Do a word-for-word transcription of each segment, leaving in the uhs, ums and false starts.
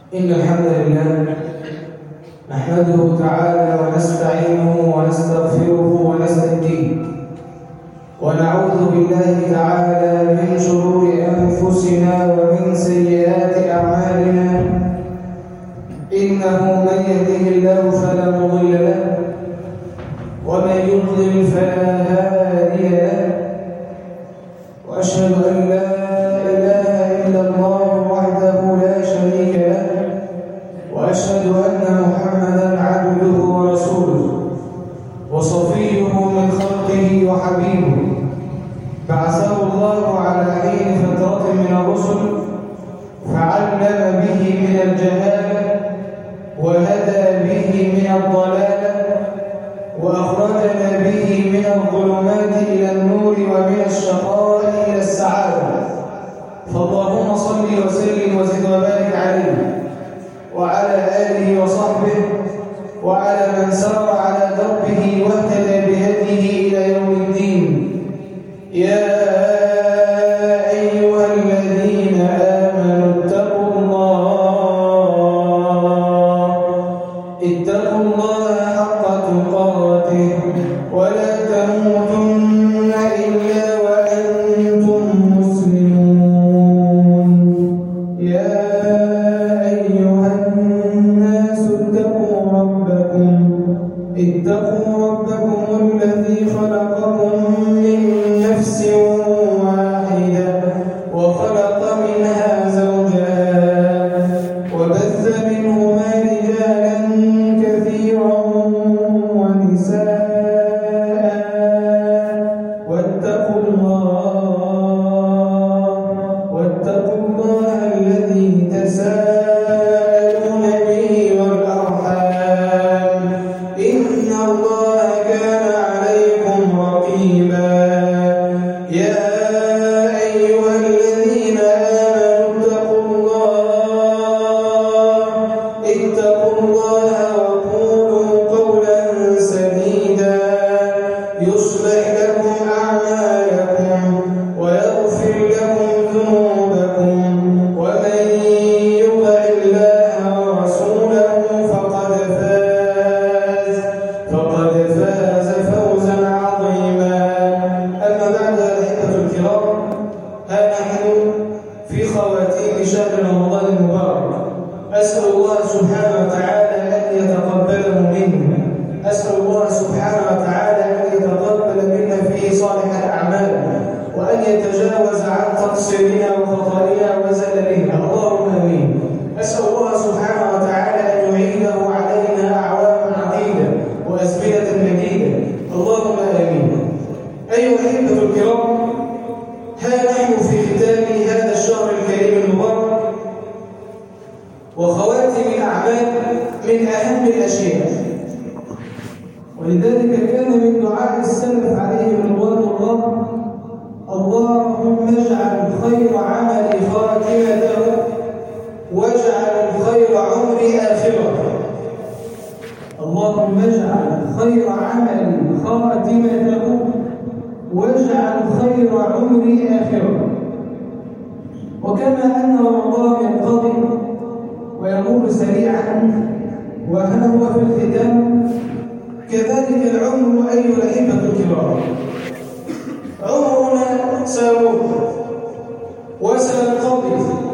إن الحمد لله نحمده تعالى ونستعينه ونستغفره ونستهديه ونعوذ بالله تعالى من شرور أنفسنا ومن سيئات أعمالنا إنه من يهده الله فلا مضل له ومن يضلل فلا هادي له وأشهد أن لا إله إلا الله وحده لا شريك له وأشهد أن محمدًا عبده ورسوله وصفيه من خلقه وحبيبه بعثه الله على حين فترة من الرسل فعلم به من الجهالة وهدى به من الضلالة وأخرجنا به من الظلمات إلى النور ومن الشقاء إلى السعادة فاللهم صل وسلم وزد وبارك عليه وعلى آله وصحبه وعلى من سار على دربه واهتدى بهديه إلى يوم الدين. يا أيها الذين آمنوا اتقوا الله اتقوا الله حق تقاته ولا تموتن إلا وأنتم مسلمون. يا أيها الناس اتقوا ربكم اتقوا ربكم الذي خلقكم من نفس واحدة وخلق منها زوجها وبث منهما رجالا كثيرا ونساء واتقوا الله واتقوا الله الذي تساءلون به والأرحام إن الله كان عليكم رقيبا. يا أيها الذين آمنوا اتقوا الله اتقوا الله وقولوا قولا سديدا يصلح لكم أعمالكم ويغفر لكم ذنوبكم ومن يطع الله ورسوله فقد فاز فقد فاز فوزا عظيما. أما بعد أيها الكرام، ها نحن في خواتيم شهر رمضان المبارك. أسأل الله سبحانه وتعالى أن يتقبله منا أسأل الله سبحانه وتعالى أن يتقبل منا فيه صالح الأعمال وأن يتجاوز عن تقصيرنا وخطائنا وزللنا، اللهم آمين. أسأل الله سبحانه وتعالى أن يعيده علينا أعواما عديدة وأزمنة مديدة، اللهم آمين. أيها الأحبة الكرام، ها نحن في ختام هذا الشهر الكريم المبارك وخواتم الأعمال من أهم الأشياء، ولذلك كان من دعاء السلف عليهم رضوان الله: اللهم اجعل خير عملي خاتمته واجعل خير عمري آخرته. اللهم اجعل خير عملي خاتمته واجعل خير عمري آخرته. وكما أن رمضان ينقضي ويمر سريعا وها هو في الختام، كذلك العمر أيها الأحبة الكرام، عمرنا سيمر وسينقضي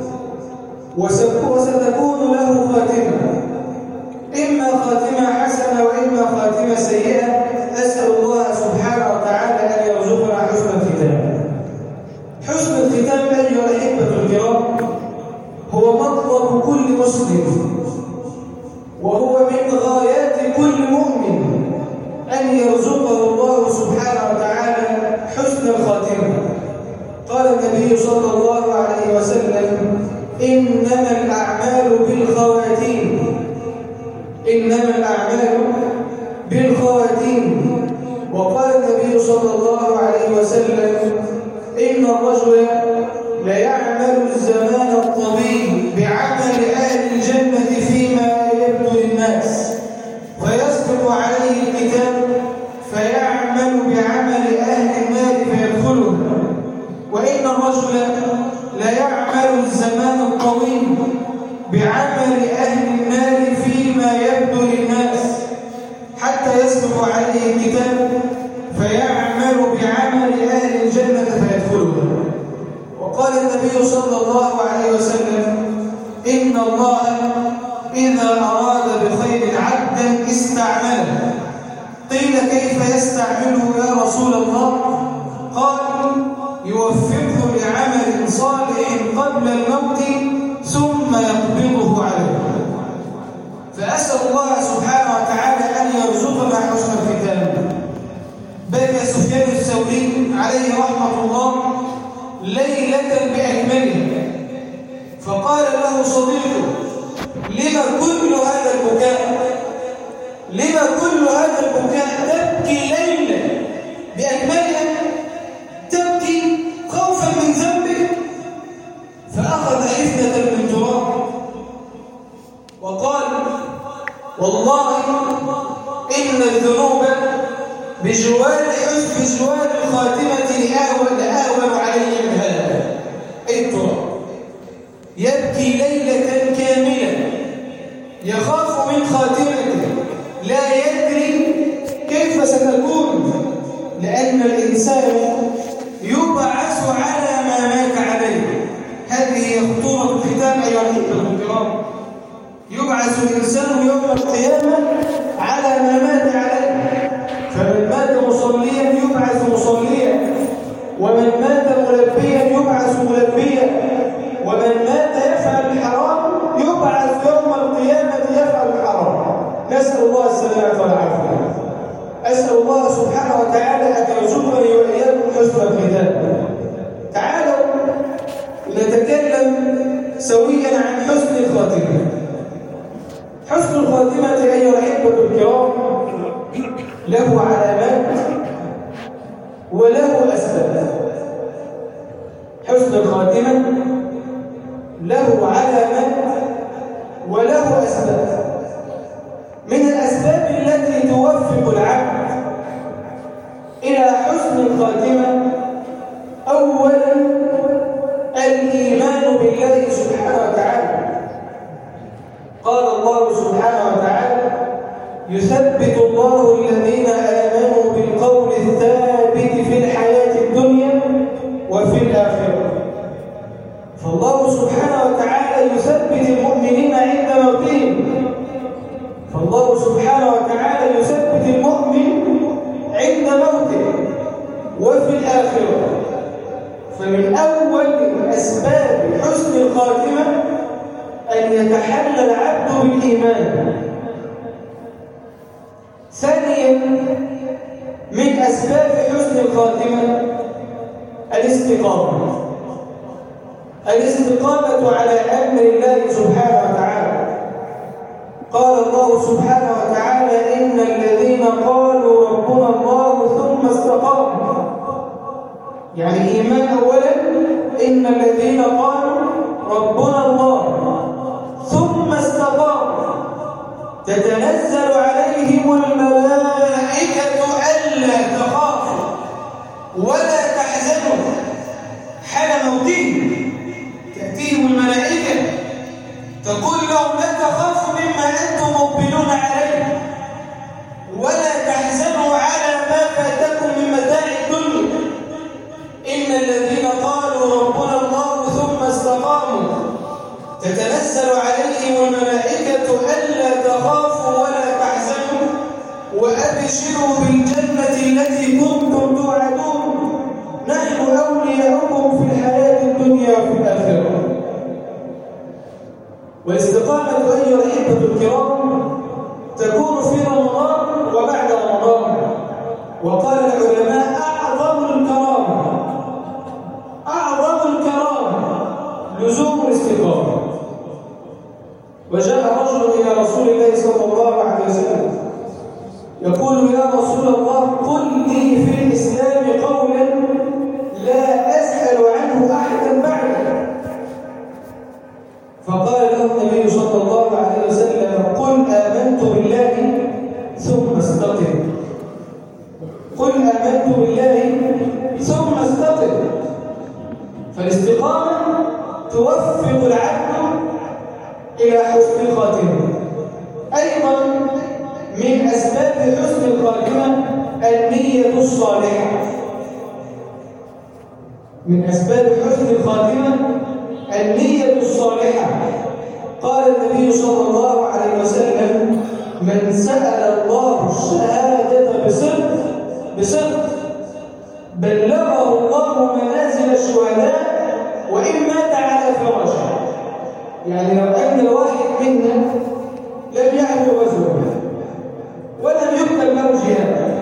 وستكون له خاتمة، إما خاتمة حسنة وإما خاتمة سيئة. أسأل الله سبحانه وتعالى أن يرزقنا حسن الختام. حسن الختام أيها الأحبة الكرام هو مطلب كل مسلم وهو من غايات كل مؤمن أن يرزقه الله سبحانه وتعالى حسن الخاتمة. قال النبي صلى الله عليه وسلم: إنما الأعمال بالخواتيم إنما الأعمال بالخواتيم. وقال النبي صلى الله عليه وسلم: إن الرجل ليعمل الزمان الطويل بعمل أهل الجنة فيما يبدو للناس فيسبق عليه الكتاب فيعمل بعمل أهل النار فيدخلها، وإن الرجل ليعمل الزمان الطويل بعمل أهل النار فيما يبدو للناس حتى يسبق عليه الكتاب فيعمل بعمل أهل الجنة فيدخلها. وقال النبي صلى الله عليه وسلم: إن الله إذا أراد بخير عبدا استعمله. قيل: كيف يستعمله يا رسول الله؟ قال: يوفقه لعمل صالح قبل الموت ثم يقبضه عليه. فأسأل الله سبحانه وتعالى أن يرزقنا حسن الختام. بكى سفيان الثوري عليه رحمة الله ليلة بأكمله، فقال له صديقه: لما كل هذا البكاء؟ لما كل هذا البكاء؟ تبكي ليلة بأكملها، تبكي خوفا من ذنبك. فأخذ حفنة من تراب وقال: والله إن الذنوب بجوار حسن بجوار الخاتمة لأهون لأهون علي من هذا التراب. يبكي ليلة كاملة يخاف من خاتمته، لا يدري كيف ستكون، لأن الإنسان يبعث على ما مات عليه. هذه هي خطورة الختام أيها الأحبة الكرام. يبعث الإنسان يوم القيامة على ما مات عليه، فمن مات مصليا يبعث مصليا، ومن مات ملبيا يبعث ملبيا، ومن مات يفعل الحرام يبعث يوم القيامة يفعل الحرام. نسأل الله السلامة والعافية. أسأل الله سبحانه وتعالى أن يرزقني وإياكم حسن الختام. تعالوا نتكلم سويا عن حسن الخاتمة. حسن الخاتمة أيها الأحبة الكرام له علامات وله أسباب. حسن الخاتمة له علامات وله أسباب. من الأسباب التي توفق العبد إلى حسن الخاتمة أولا الإيمان بالله سبحانه وتعالى. قال الله سبحانه وتعالى: يثبت الله الذين آمنوا بالقول الثابت في الحياة الدنيا وفي الآخرة. فالله سبحانه وتعالى يثبت المؤمنين عند موتهم. فالله سبحانه وتعالى يثبت المؤمن عند موته وفي الآخرة. فمن أول أسباب حسن الخاتمة أن يتحلى العبد بالإيمان. ثانيا من أسباب حسن الخاتمة الاستقامة. الاستقامة على أمر الله سبحانه وتعالى. قال الله سبحانه وتعالى: إن الذين قالوا ربنا الله ثم استقاموا. يعني إيمان أولا، إن الذين قالوا ربنا الله ثم استقاموا تتنزل عليهم الملائكة ألا تخافوا ولا تحزنوا حال موتهم. تأتيهم الملائكة تقول لهم: لا تخافوا مما أنتم مقبلون عليه، ولا تحزنوا على ما فاتكم من متاع الدنيا. إن الذين قالوا ربنا الله ثم استقاموا تتنزل عليهم الملائكة ألا تخافوا ولا تحزنوا وأبشروا بالجنة التي كنتم توعدون، نحن أولياؤكم في الحياة الدنيا وفي الآخرة. والاستقامة أيها الأحبة الكرام تكون في رمضان وبعد رمضان. وقال العلماء: أعظم الكرامة أعظم الكرامة لزوم الاستقامة. وجاء رجل إلى رسول الله صلى الله عليه وسلم يقول: يا رسول الله، قل لي في الإسلام قولا لا أسأل عنه أحدا بعدك. فقال له النبي صلى الله عليه وسلم: قل آمنت بالله ثم استقم. قل آمنت بالله ثم استقم. فالاستقامة توفق العبد إلى حسن الخاتمة. أيضا من أسباب حسن الخاتمة النية الصالحة. من أسباب حسن الخاتمة النية الصالحة. قال النبي صلى الله عليه وسلم: من سأل الله الشهادة بصدق بصدق بلغه الله منازل الشهداء وإن مات على فراشه. يعني لو أن الواحد منا لم يعمل غزوة ولم يكتب له جهاد،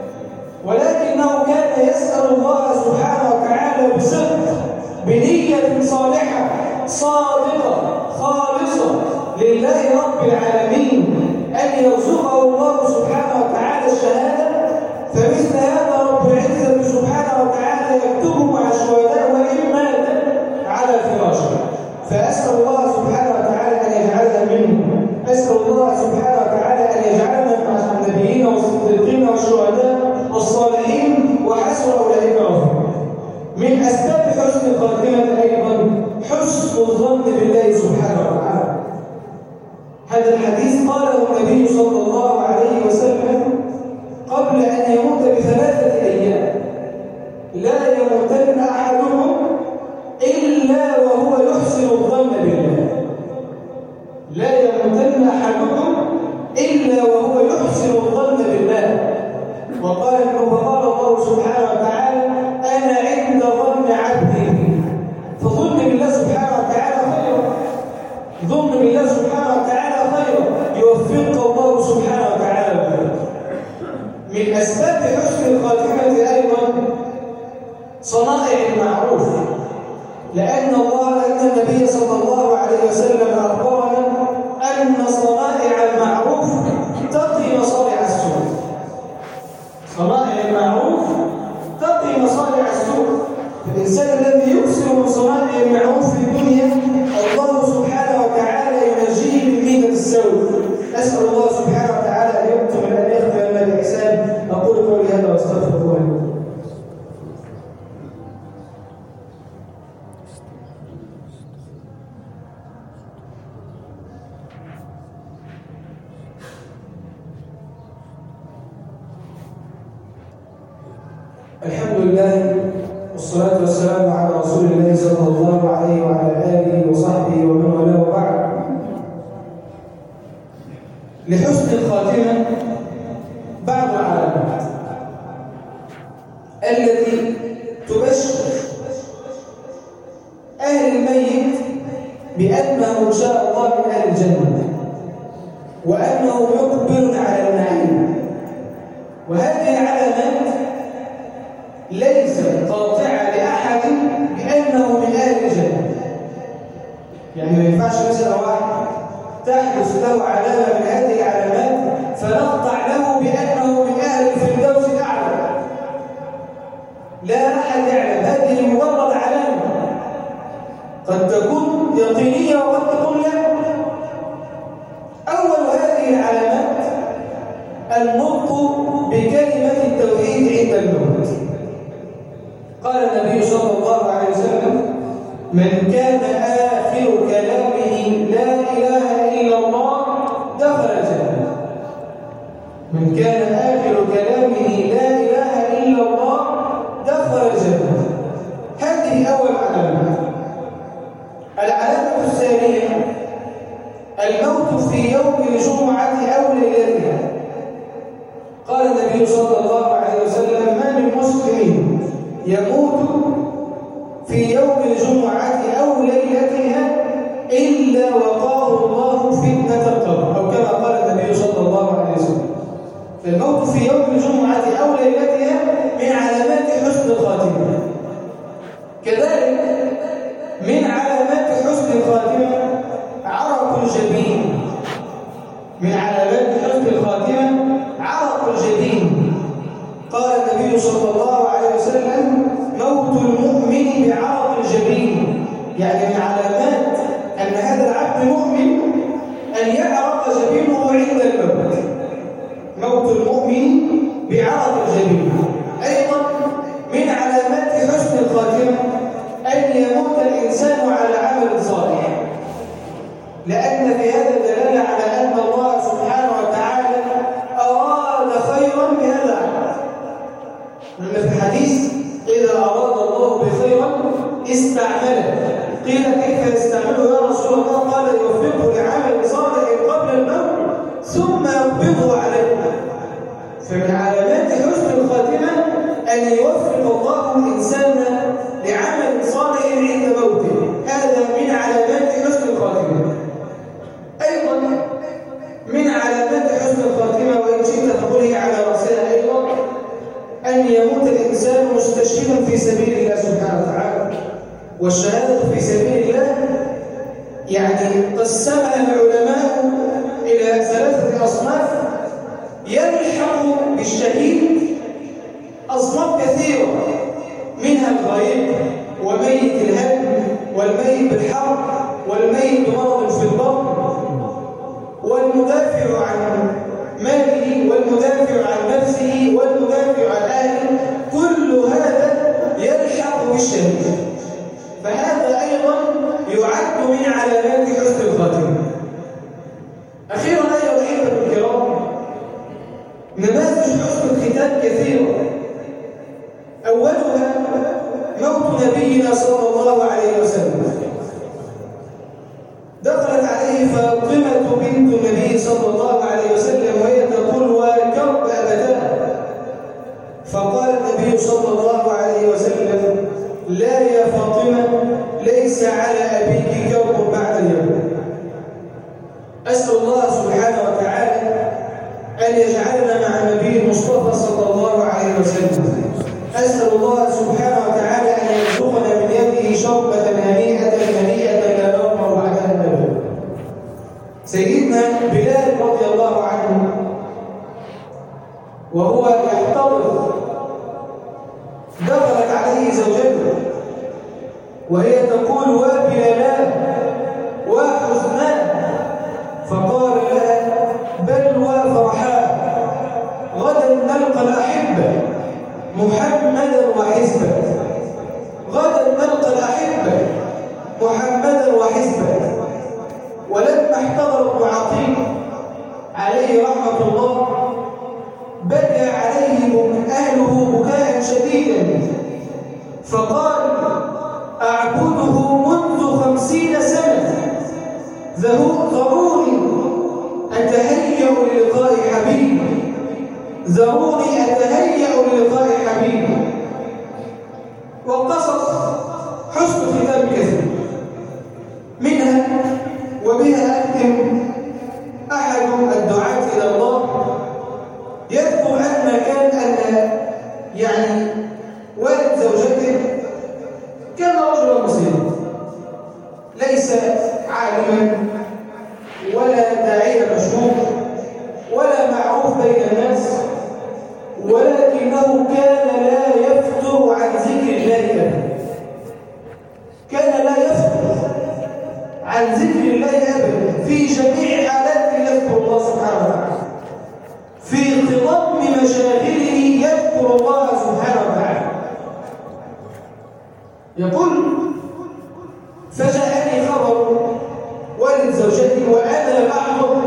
ولكنه كان يسأل الله سبحانه وتعالى بصدق بنية صالحة صادقة خالصة لله رب العالمين أن يرزقه الله سبحانه وتعالى الشهادة، فمثل هذا رب العزة سبحانه وتعالى يكتبه مع الشهداء وإن مات على فراشه. فأسأل الله سبحانه وتعالى أن يجعلنا منهم. أسأل الله سبحانه وتعالى أن يجعلنا مع النبيين والصديقين والشهداء والصالحين وحسن أولئك رفيقا. من أسباب حسن الخاتمة أيضا حسن الظن بالله سبحانه وتعالى. هذا الحديث قاله النبي صلى الله عليه وسلم قبل أن يموت بثلاثة أيام: لا يموتن أحدهم إلا وهو يحسن الظن بالله. لا يموتن أحدكم إلا وهو يحسن الظن بالله. وقال فقال الله سبحانه وتعالى: أنا عند ظن عبدي بي. فظن بالله سبحانه وتعالى خيرا. ظن بالله سبحانه وتعالى خيرا يوفقك الله سبحانه وتعالى. من أسباب حسن الخاتمة أيضا صنائع المعروف، لأن الله لأن النبي صلى الله عليه وسلم أخبرنا أن صنائع المعروف تقي مصارع السوء. صنائع المعروف تقي مصارع السوء. الإنسان الذي يكثر من صنائع المعروف في الدنيا الله سبحانه وتعالى ينجيه من ميتة السوء. أسأل الله سبحانه وتعالى أن يكتب أن يختم لنا بإحسان. أقول قولي هذا وأستغفر الله لي. الحمد لله والصلاة والسلام على رسول الله صلى الله عليه وعلى آله وصحبه ومن والاه وبعد. لحسن الخاتمة بعض العلامات التي تبشر أهل الميت بأنه إن شاء الله من أهل الجنة وأنه يقبل على النعيم. وهذه العلامات ليس قاطعة لأحد بأنه من أهل الجنة. يعني ما ينفعش مثلا واحد تحدث له علامة من هذه العلامات فنقطع له بأنه من أهل الفردوس الأعلى. لا أحد يعلم، هذه مجرد علامة قد تكون يقينية وقد تكون لا. أول هذه العلامات النطق بكلمة التوحيد عند الموت. قال النبي صلى الله عليه وسلم: من كان آخر كلامه لا إله إلا الله دخل الجنة. من كان آخر كلامه لا إله إلا الله دخل الجنة. هذه أول علامة. العلامة الثانية الموت في يوم الجمعة أو ليلتها. قال النبي صلى الله عليه وسلم: ما من مسلم يموت في يوم الجمعة أو ليلتها إلا وقاه الله فتنة القبر، أو كما قال النبي صلى الله عليه وسلم. فالموت في يوم الجمعة أو ليلتها من علامات حسن الخاتمة. كذلك من علامات حسن الخاتمة عرق الجبين. من علامات حسن الخاتمة عرق الجبين. قال النبي صلى الله عليه وسلم: موت المؤمن بعرق الجبين. يعني من علامات أن هذا العبد مؤمن أن يعرق جبينه عند الموت. موت المؤمن بعرق الجبين. أيضا من علامات حسن الخاتمة أن يموت الإنسان على عمل صالح. لأن في هذا دلالة على أن الله سبحانه وتعالى أراد خيرا بهذا العمل. لأن في الحديث إذا أراد الله بخيرا استعمله. قيل كيف يستعمله يا رسول الله؟ قال يوفقه لعمل صالح قبل الموت ثم يقبضه عليه. فمن علامات حسن الخاتمة أن يوفق الله الإنسان لعمل صالح عند موته. هذا من علامات حسن الخاتمة. أيضا من علامات حسن الخاتمة، وإن شئت فقله على رأسها أيضا، أن يموت الإنسان مستشهدا في سبيل الله سبحانه وتعالى. والشهادة في سبيل الله يعني قسمها العلماء إلى ثلاثة أصناف. يلحق بالشهيد أصناف كثيرة، منها الغريب وميت الهدم والميت بالحرب والميت بمرض في البطن والمدافع عن ماله والمدافع عن نفسه والمدافع عن أهله. كل هذا يلحق بالشهيد، فهذا أيضا يعد من علامات حسن الخاتمة. أخيرا أيها الأحبة الكرام، نماذج حسن الختام كثيرة. أولها موت نبينا صلى الله عليه وسلم. دخلت عليه فاطمة بنت النبي صلى الله عليه وسلم وهي تقول وكرب أبداه، فقال النبي صلى الله عليه وسلم لا يا فاطمة، ليس على أبيك كرب بعد اليوم. أسأل الله سبحانه وتعالى أن يجعلنا مع النبي المصطفى صلى الله عليه وسلم. أسأل الله سبحانه وتعالى أن يرزقنا من يده شربة هنيئة هنيئة لا نظمأ بعدها أبدا. سيدنا بلال رضي الله عنه وهو يحتضر دخلت عليه زوجته وهي تقول وبلالان وحزنان، فقال لها بل وفرحان، غدا نلقى الأحبة محمدا وحزبه، غدا نلقى الأحبة محمدا وحزبه. ولما احتضر ابن عقيل عليه رحمة الله بكى عليه أهله بكاء شديدا، فقال أعبده منذ خمسين سنة، ذروني أتهيأ للقاء حبيبي، ذروني أتهيأ للقاء حبيبي. وقصص حسن ختام كثير، منها وبها أختم أحد الدعاة إلى الله يذكر أن كان أن يعني والد زوجته كان رجلا مسلما ليس عالما ولا داعيا مشهور ولا معروف بين الناس، ولكنه كان لا يفتر عن ذكر الله أبدا. كان لا يفتر عن ذكر الله أبدا، في جميع حالاته يذكر الله سبحانه وتعالى، في انتظام مشاغله يذكر الله سبحانه وتعالى. يقول فجاءني خبر والد زوجتي وأنا لم أحضر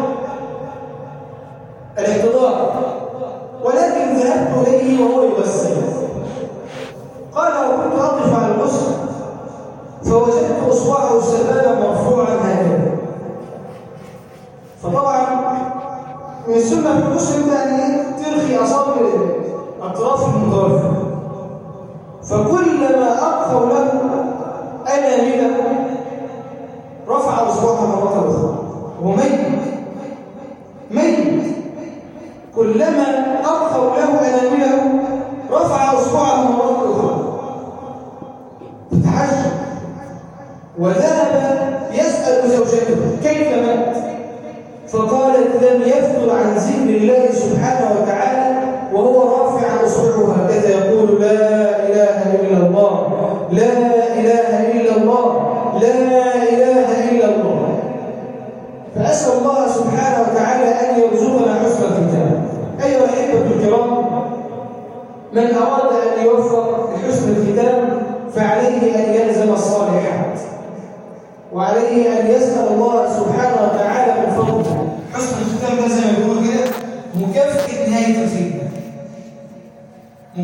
الاحتضار، ولكن ذهبت إليه وهو يغسل. قال وكنت أقف على الغسل فوجدت أصبعه السبابة مرفوعا هكذا. فطبعا من السنة في الغسل أن ترخي أصابع أطراف المضارفة، فكلما أرخوا له أنامله رفع أصبعه مرة أخرى وهو ميت ميت. كلما أرخوا له أنامله رفع أصبعه مرة أخرى. فتعجب وذهب يسأل زوجته كيف مات، فقالت لم يفتر عن ذكر الله سبحانه وتعالى وهو رافع أصبعه هكذا يقول لا إله إلا الله، لا إله إلا الله، لا إله إلا الله. فأسأل الله سبحانه وتعالى أن يرزقنا حسن الختام. أيها الأحبة الكرام، من أراد أن يوفق لحسن الختام فعليه أن يلزم الصالحات، وعليه أن يسأل الله سبحانه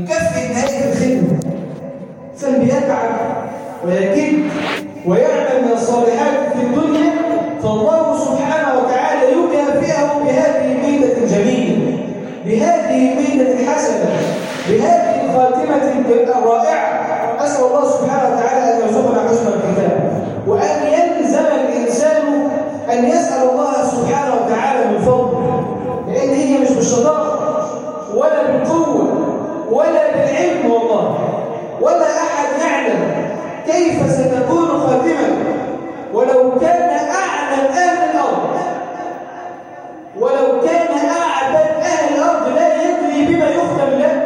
يكفي نهاية الخدمة. إنسان بيتعب ويكد ويعمل من الصالحات في الدنيا، فالله سبحانه وتعالى يكافئه بهذه الميزة الجميلة، بهذه الميزة الحسنة، بهذه الخاتمة الرائعة. أسأل الله سبحانه وتعالى أن يرزقنا حسن الختام، وأن يلزم الإنسان أن يسأل الله سبحانه وتعالى من فضله، لأن هي مش بالشطارة ولا بالقوة ولا بالعلم والله، ولا أحد يعلم كيف ستكون خاتمة. ولو كان أعلم أهل الأرض ولو كان أعبد أهل الأرض لا يدري بما يختم له.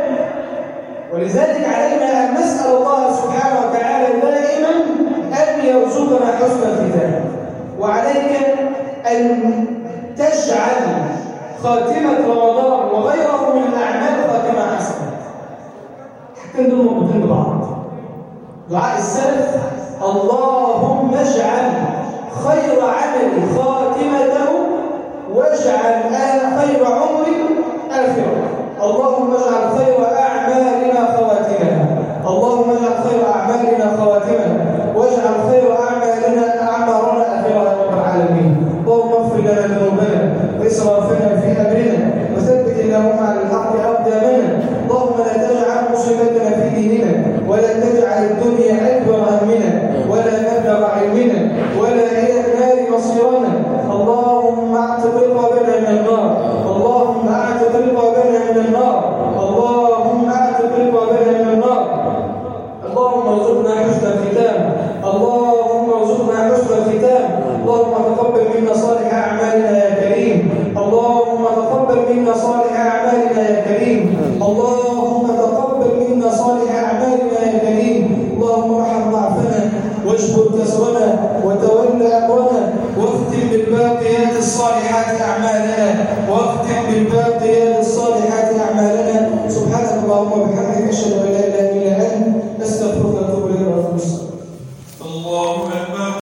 ولذلك علينا أن نسأل الله سبحانه وتعالى دائما أن يرزقنا حسن الختام، وعليك أن تجعل خاتمة رمضان وغيره من الأعمال خاتمة حسنة. حتى دول مربوطين ببعض. دعاء السلف: اللهم اجعل خير عملي خاتمته واجعل خير عمري آخره. اللهم اجعل خير أعمالنا خواتمها. اللهم اجعل خير أعمالنا خواتمها واجعل خير أعمالنا أعمارنا آخرها يا رب العالمين. اللهم اغفر لنا ذنوبنا وإسرافنا في أمرنا وثبت اللهم على الحق أقدامنا. اللهم لا تجعل مصيبتنا في ديننا ولا تجعل الدنيا أكبر همنا ولا مبلغ علمنا ولا إلى النار مصيرنا. اللهم اعتق رقابنا من النار. اللهم اعتق رقابنا من النار. اللهم اعتق رقابنا من النار. اللهم ارزقنا حسن الختام. اللهم ارزقنا حسن الختام. اللهم تقبل منا صالح أعمالنا يا كريم. اللهم تقبل منا صالح أعمالنا يا كريم. اللهم تقبل منا صالح أعمالنا يا كريم. اللهم ارحم ضعفنا واجبر كسرنا وتول أمرنا واختم بالباقيات الصالحات أعمالنا واختم بالباقيات